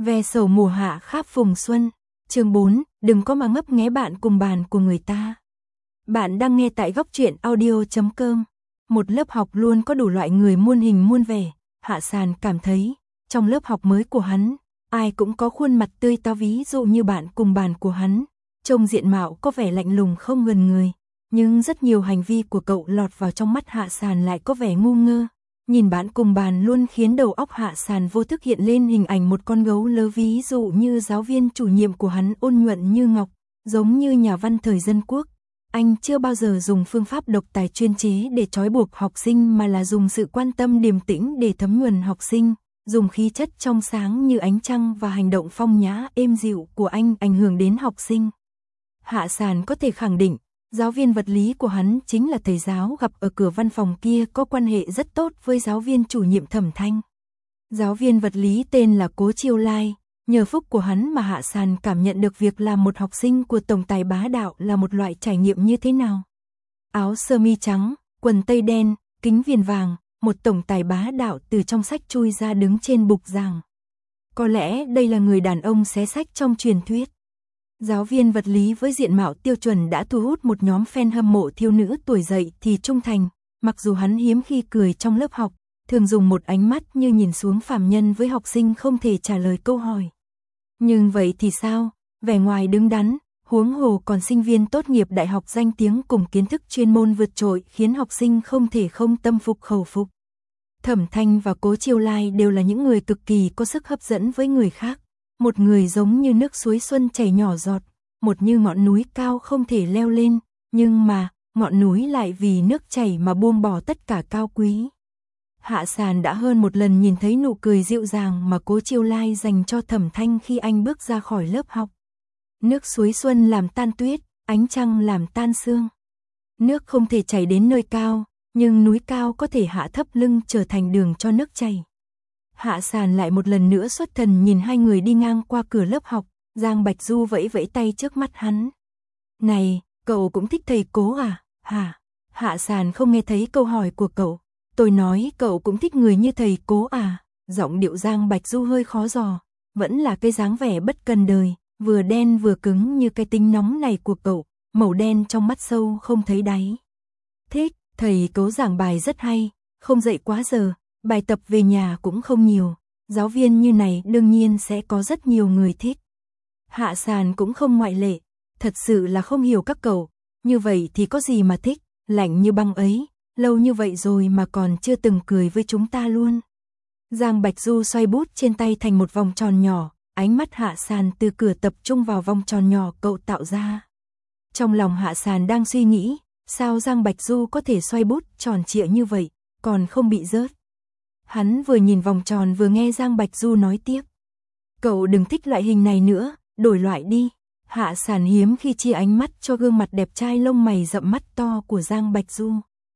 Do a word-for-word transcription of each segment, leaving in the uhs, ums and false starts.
Ve sầu mùa hạ khắp phùng xuân. Chương bốn, đừng có mà ngấp nghé bạn cùng bàn của người ta. Bạn đang nghe tại góc truyện audio chấm com. Một lớp học luôn có đủ loại người muôn hình muôn vẻ. Hạ Sàn cảm thấy, trong lớp học mới của hắn, ai cũng có khuôn mặt tươi tao, ví dụ như bạn cùng bàn của hắn. Trông diện mạo có vẻ lạnh lùng không gần người, nhưng rất nhiều hành vi của cậu lọt vào trong mắt Hạ Sàn lại có vẻ ngu ngơ. Nhìn bạn cùng bàn luôn khiến đầu óc Hạ Sàn vô thức hiện lên hình ảnh một con gấu lơ, ví dụ như giáo viên chủ nhiệm của hắn ôn nhuận như ngọc, giống như nhà văn thời dân quốc. Anh chưa bao giờ dùng phương pháp độc tài chuyên chế để trói buộc học sinh, mà là dùng sự quan tâm điềm tĩnh để thấm nhuần học sinh, dùng khí chất trong sáng như ánh trăng và hành động phong nhã êm dịu của anh ảnh hưởng đến học sinh. Hạ Sàn có thể khẳng định, giáo viên vật lý của hắn chính là thầy giáo gặp ở cửa văn phòng kia, có quan hệ rất tốt với giáo viên chủ nhiệm Thẩm Thanh. Giáo viên vật lý tên là Cố Chiêu Lai, nhờ phúc của hắn mà Hạ Sàn cảm nhận được việc làm một học sinh của tổng tài bá đạo là một loại trải nghiệm như thế nào. Áo sơ mi trắng, quần tây đen, kính viền vàng, một tổng tài bá đạo từ trong sách chui ra đứng trên bục giảng. Có lẽ đây là người đàn ông xé sách trong truyền thuyết. Giáo viên vật lý với diện mạo tiêu chuẩn đã thu hút một nhóm fan hâm mộ thiếu nữ tuổi dậy thì trung thành, mặc dù hắn hiếm khi cười trong lớp học, thường dùng một ánh mắt như nhìn xuống phàm nhân với học sinh không thể trả lời câu hỏi. Nhưng vậy thì sao, vẻ ngoài đứng đắn, huống hồ còn sinh viên tốt nghiệp đại học danh tiếng cùng kiến thức chuyên môn vượt trội khiến học sinh không thể không tâm phục khẩu phục. Thẩm Thanh và Cố Chiêu Lai đều là những người cực kỳ có sức hấp dẫn với người khác. Một người giống như nước suối xuân chảy nhỏ giọt, một như ngọn núi cao không thể leo lên, nhưng mà, ngọn núi lại vì nước chảy mà buông bỏ tất cả cao quý. Hạ Sàn đã hơn một lần nhìn thấy nụ cười dịu dàng mà Cố Chiêu Lai dành cho Thẩm Thanh khi anh bước ra khỏi lớp học. Nước suối xuân làm tan tuyết, ánh trăng làm tan sương. Nước không thể chảy đến nơi cao, nhưng núi cao có thể hạ thấp lưng trở thành đường cho nước chảy. Hạ Sàn lại một lần nữa xuất thần nhìn hai người đi ngang qua cửa lớp học, Giang Bạch Du vẫy vẫy tay trước mắt hắn. Này, cậu cũng thích thầy Cố à? Hả? Hạ Sàn không nghe thấy câu hỏi của cậu. Tôi nói cậu cũng thích người như thầy Cố à? Giọng điệu Giang Bạch Du hơi khó dò, vẫn là cái dáng vẻ bất cần đời, vừa đen vừa cứng như cái tính nóng này của cậu, màu đen trong mắt sâu không thấy đáy. Thích, thầy Cố giảng bài rất hay, không dạy quá giờ. Bài tập về nhà cũng không nhiều, giáo viên như này đương nhiên sẽ có rất nhiều người thích. Hạ Sàn cũng không ngoại lệ, thật sự là không hiểu các cậu, như vậy thì có gì mà thích, lạnh như băng ấy, lâu như vậy rồi mà còn chưa từng cười với chúng ta luôn. Giang Bạch Du xoay bút trên tay thành một vòng tròn nhỏ, ánh mắt Hạ Sàn từ cửa tập trung vào vòng tròn nhỏ cậu tạo ra. Trong lòng Hạ Sàn đang suy nghĩ, sao Giang Bạch Du có thể xoay bút tròn trịa như vậy, còn không bị rớt. Hắn vừa nhìn vòng tròn vừa nghe Giang Bạch Du nói tiếp. Cậu đừng thích loại hình này nữa, đổi loại đi. Hạ Sàn hiếm khi chia ánh mắt cho gương mặt đẹp trai lông mày rậm mắt to của Giang Bạch Du.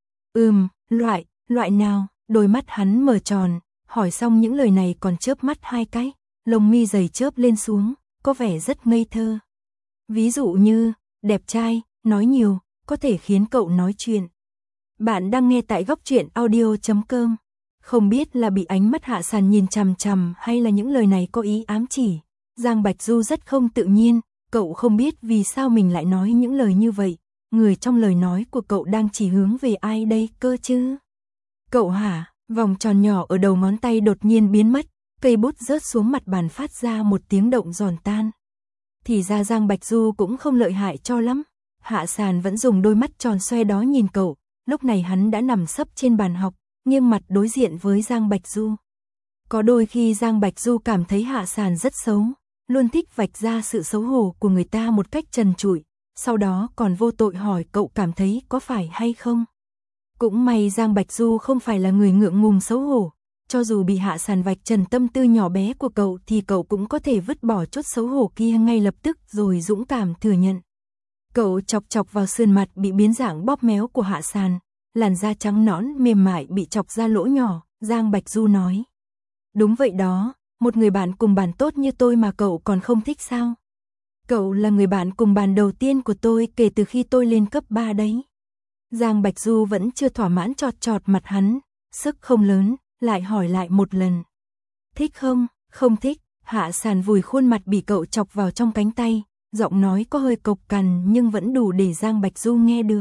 Ừm, loại, loại nào? Đôi mắt hắn mở tròn, hỏi xong những lời này còn chớp mắt hai cái, lông mi dày chớp lên xuống, có vẻ rất ngây thơ. Ví dụ như, đẹp trai, nói nhiều, có thể khiến cậu nói chuyện. Bạn đang nghe tại góc truyện audio chấm com. Không biết là bị ánh mắt Hạ Sàn nhìn chằm chằm hay là những lời này có ý ám chỉ. Giang Bạch Du rất không tự nhiên, cậu không biết vì sao mình lại nói những lời như vậy. Người trong lời nói của cậu đang chỉ hướng về ai đây cơ chứ? Cậu hả? Vòng tròn nhỏ ở đầu ngón tay đột nhiên biến mất, cây bút rớt xuống mặt bàn phát ra một tiếng động giòn tan. Thì ra Giang Bạch Du cũng không lợi hại cho lắm. Hạ Sàn vẫn dùng đôi mắt tròn xoe đó nhìn cậu, lúc này hắn đã nằm sấp trên bàn học, nghiêng mặt đối diện với Giang Bạch Du. Có đôi khi Giang Bạch Du cảm thấy Hạ Sàn rất xấu, luôn thích vạch ra sự xấu hổ của người ta một cách trần trụi, sau đó còn vô tội hỏi cậu cảm thấy có phải hay không. Cũng may Giang Bạch Du không phải là người ngượng ngùng xấu hổ, cho dù bị Hạ Sàn vạch trần tâm tư nhỏ bé của cậu thì cậu cũng có thể vứt bỏ chút xấu hổ kia ngay lập tức rồi dũng cảm thừa nhận. Cậu chọc chọc vào sườn mặt bị biến dạng bóp méo của Hạ Sàn, làn da trắng nõn mềm mại bị chọc ra lỗ nhỏ, Giang Bạch Du nói. Đúng vậy đó, một người bạn cùng bàn tốt như tôi mà cậu còn không thích sao? Cậu là người bạn cùng bàn đầu tiên của tôi kể từ khi tôi lên cấp ba đấy. Giang Bạch Du vẫn chưa thỏa mãn chọt chọt mặt hắn, sức không lớn, lại hỏi lại một lần. Thích không? Không thích. Hạ Sàn vùi khuôn mặt bị cậu chọc vào trong cánh tay, giọng nói có hơi cộc cằn nhưng vẫn đủ để Giang Bạch Du nghe được.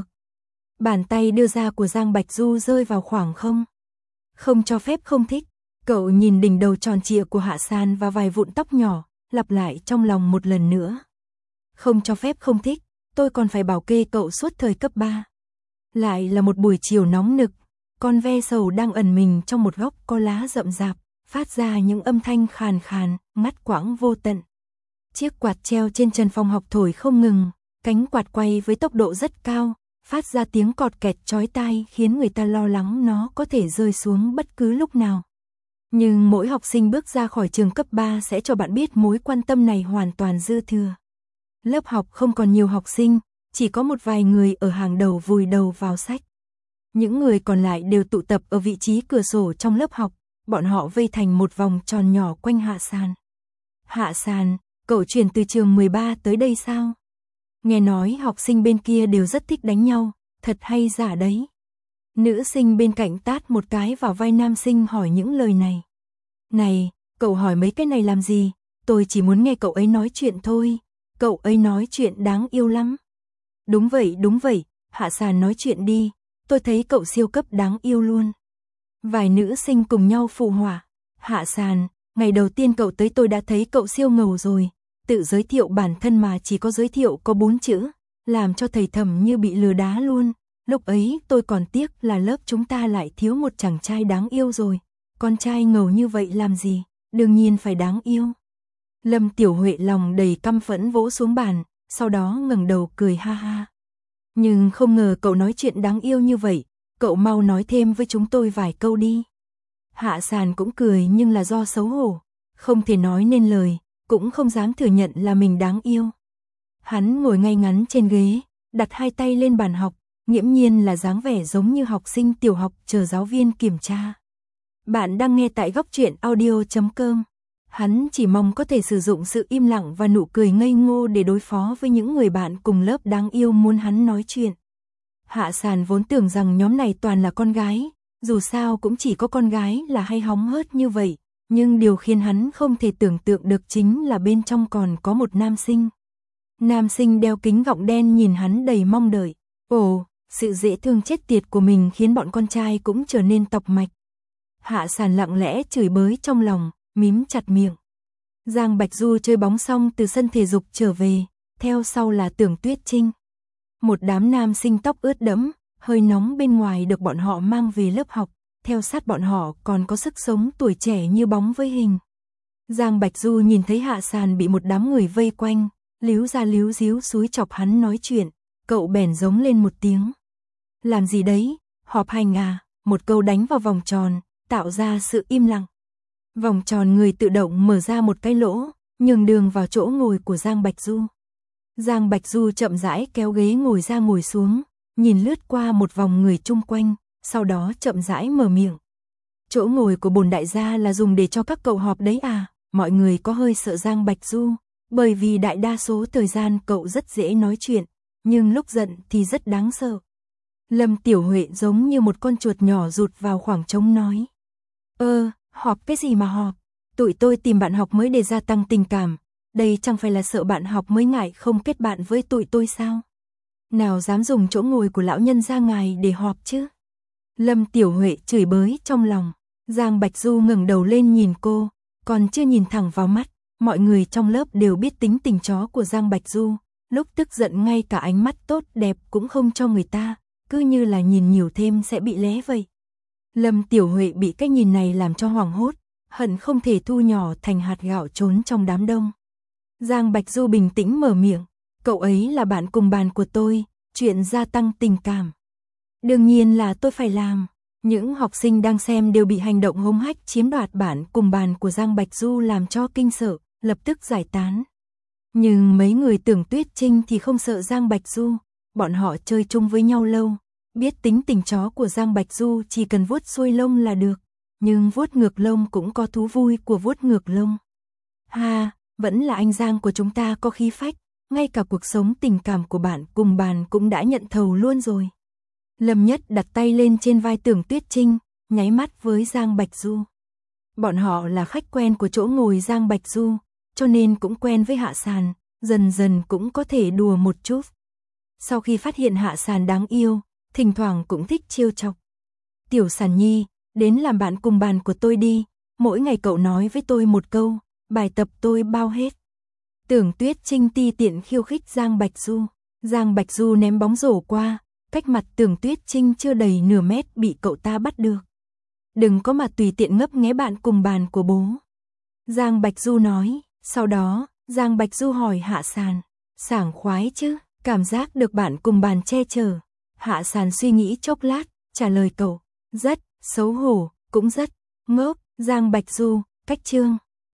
Bàn tay đưa ra của Giang Bạch Du rơi vào khoảng không. Không cho phép không thích. Cậu nhìn đỉnh đầu tròn trịa của Hạ Sàn và vài vụn tóc nhỏ, lặp lại trong lòng một lần nữa. Không cho phép không thích, tôi còn phải bảo kê cậu suốt thời cấp ba. Lại là một buổi chiều nóng nực, con ve sầu đang ẩn mình trong một góc có lá rậm rạp, phát ra những âm thanh khàn khàn, ngắt quãng vô tận. Chiếc quạt treo trên trần phòng học thổi không ngừng, cánh quạt quay với tốc độ rất cao, phát ra tiếng cọt kẹt chói tai khiến người ta lo lắng nó có thể rơi xuống bất cứ lúc nào. Nhưng mỗi học sinh bước ra khỏi trường cấp ba sẽ cho bạn biết mối quan tâm này hoàn toàn dư thừa. Lớp học không còn nhiều học sinh, chỉ có một vài người ở hàng đầu vùi đầu vào sách. Những người còn lại đều tụ tập ở vị trí cửa sổ trong lớp học, bọn họ vây thành một vòng tròn nhỏ quanh Hạ Sàn. Hạ Sàn, cậu chuyển từ trường mười ba tới đây sao? Nghe nói học sinh bên kia đều rất thích đánh nhau, thật hay giả đấy. Nữ sinh bên cạnh tát một cái vào vai nam sinh hỏi những lời này. Này, cậu hỏi mấy cái này làm gì? Tôi chỉ muốn nghe cậu ấy nói chuyện thôi. Cậu ấy nói chuyện đáng yêu lắm. Đúng vậy, đúng vậy, Hạ Sàn nói chuyện đi. Tôi thấy cậu siêu cấp đáng yêu luôn. Vài nữ sinh cùng nhau phụ họa. Hạ Sàn, ngày đầu tiên cậu tới tôi đã thấy cậu siêu ngầu rồi. Tự giới thiệu bản thân mà chỉ có giới thiệu có bốn chữ, làm cho thầy Thẩm như bị lừa đá luôn. Lúc ấy tôi còn tiếc là lớp chúng ta lại thiếu một chàng trai đáng yêu rồi. Con trai ngầu như vậy làm gì, đương nhiên phải đáng yêu. Lâm Tiểu Huệ lòng đầy căm phẫn vỗ xuống bàn, sau đó ngẩng đầu cười ha ha. Nhưng không ngờ cậu nói chuyện đáng yêu như vậy, cậu mau nói thêm với chúng tôi vài câu đi. Hạ Sàn cũng cười nhưng là do xấu hổ, không thể nói nên lời, cũng không dám thừa nhận là mình đáng yêu. Hắn ngồi ngay ngắn trên ghế, đặt hai tay lên bàn học, nghiễm nhiên là dáng vẻ giống như học sinh tiểu học chờ giáo viên kiểm tra. Bạn đang nghe tại góc truyện audio chấm com. Hắn chỉ mong có thể sử dụng sự im lặng và nụ cười ngây ngô để đối phó với những người bạn cùng lớp đáng yêu muốn hắn nói chuyện. Hạ Sàn vốn tưởng rằng nhóm này toàn là con gái, dù sao cũng chỉ có con gái là hay hóng hớt như vậy, nhưng điều khiến hắn không thể tưởng tượng được chính là bên trong còn có một nam sinh. Nam sinh đeo kính gọng đen nhìn hắn đầy mong đợi. Ồ, sự dễ thương chết tiệt của mình khiến bọn con trai cũng trở nên tọc mạch. Hạ Sàn lặng lẽ chửi bới trong lòng, mím chặt miệng. Giang Bạch Du chơi bóng xong từ sân thể dục trở về, theo sau là Tưởng Tuyết Trinh. Một đám nam sinh tóc ướt đẫm, hơi nóng bên ngoài được bọn họ mang về lớp học, theo sát bọn họ còn có sức sống tuổi trẻ như bóng với hình. Giang Bạch Du nhìn thấy Hạ Sàn bị một đám người vây quanh, líu ra líu díu xúi chọc hắn nói chuyện, cậu bèn giống lên một tiếng. Làm gì đấy, họp hành à, một câu đánh vào vòng tròn, tạo ra sự im lặng. Vòng tròn người tự động mở ra một cái lỗ, nhường đường vào chỗ ngồi của Giang Bạch Du. Giang Bạch Du chậm rãi kéo ghế ngồi ra ngồi xuống, nhìn lướt qua một vòng người chung quanh, sau đó chậm rãi mở miệng. Chỗ ngồi của bổn đại gia là dùng để cho các cậu họp đấy à? Mọi người có hơi sợ Giang Bạch Du, bởi vì đại đa số thời gian cậu rất dễ nói chuyện, nhưng lúc giận thì rất đáng sợ. Lâm Tiểu Huệ giống như một con chuột nhỏ rụt vào khoảng trống nói. Ơ, họp cái gì mà họp? Tụi tôi tìm bạn học mới để gia tăng tình cảm, đây chẳng phải là sợ bạn học mới ngại không kết bạn với tụi tôi sao? Nào dám dùng chỗ ngồi của lão nhân gia ngài để họp chứ? Lâm Tiểu Huệ chửi bới trong lòng. Giang Bạch Du ngẩng đầu lên nhìn cô, còn chưa nhìn thẳng vào mắt, mọi người trong lớp đều biết tính tình chó của Giang Bạch Du, lúc tức giận ngay cả ánh mắt tốt đẹp cũng không cho người ta, cứ như là nhìn nhiều thêm sẽ bị lé vậy. Lâm Tiểu Huệ bị cái nhìn này làm cho hoảng hốt, hận không thể thu nhỏ thành hạt gạo trốn trong đám đông. Giang Bạch Du bình tĩnh mở miệng, cậu ấy là bạn cùng bàn của tôi, chuyện gia tăng tình cảm. Đương nhiên là tôi phải làm. Những học sinh đang xem đều bị hành động hống hách chiếm đoạt bạn cùng bàn của Giang Bạch Du làm cho kinh sợ, lập tức giải tán. Nhưng mấy người Tưởng Tuyết Trinh thì không sợ Giang Bạch Du, bọn họ chơi chung với nhau lâu, biết tính tình chó của Giang Bạch Du chỉ cần vuốt xuôi lông là được, nhưng vuốt ngược lông cũng có thú vui của vuốt ngược lông. Ha, vẫn là anh Giang của chúng ta có khí phách, ngay cả cuộc sống tình cảm của bạn cùng bàn cũng đã nhận thầu luôn rồi. Lâm Nhất đặt tay lên trên vai Tưởng Tuyết Trinh, nháy mắt với Giang Bạch Du. Bọn họ là khách quen của chỗ ngồi Giang Bạch Du, cho nên cũng quen với Hạ Sàn, dần dần cũng có thể đùa một chút. Sau khi phát hiện Hạ Sàn đáng yêu, thỉnh thoảng cũng thích trêu chọc. Tiểu Sàn Nhi, đến làm bạn cùng bàn của tôi đi, mỗi ngày cậu nói với tôi một câu, bài tập tôi bao hết. Tưởng Tuyết Trinh ti tiện khiêu khích Giang Bạch Du. Giang Bạch Du ném bóng rổ qua, cách mặt Tưởng Tuyết Trinh chưa đầy nửa mét bị cậu ta bắt được. Đừng có mà tùy tiện ngấp nghé bạn cùng bàn của bố. Giang Bạch Du nói, sau đó, Giang Bạch Du hỏi Hạ Sàn, sảng khoái chứ, cảm giác được bạn cùng bàn che chở. Hạ Sàn suy nghĩ chốc lát, trả lời cậu, rất, xấu hổ, cũng rất, ngốc. Giang Bạch Du, cách chương.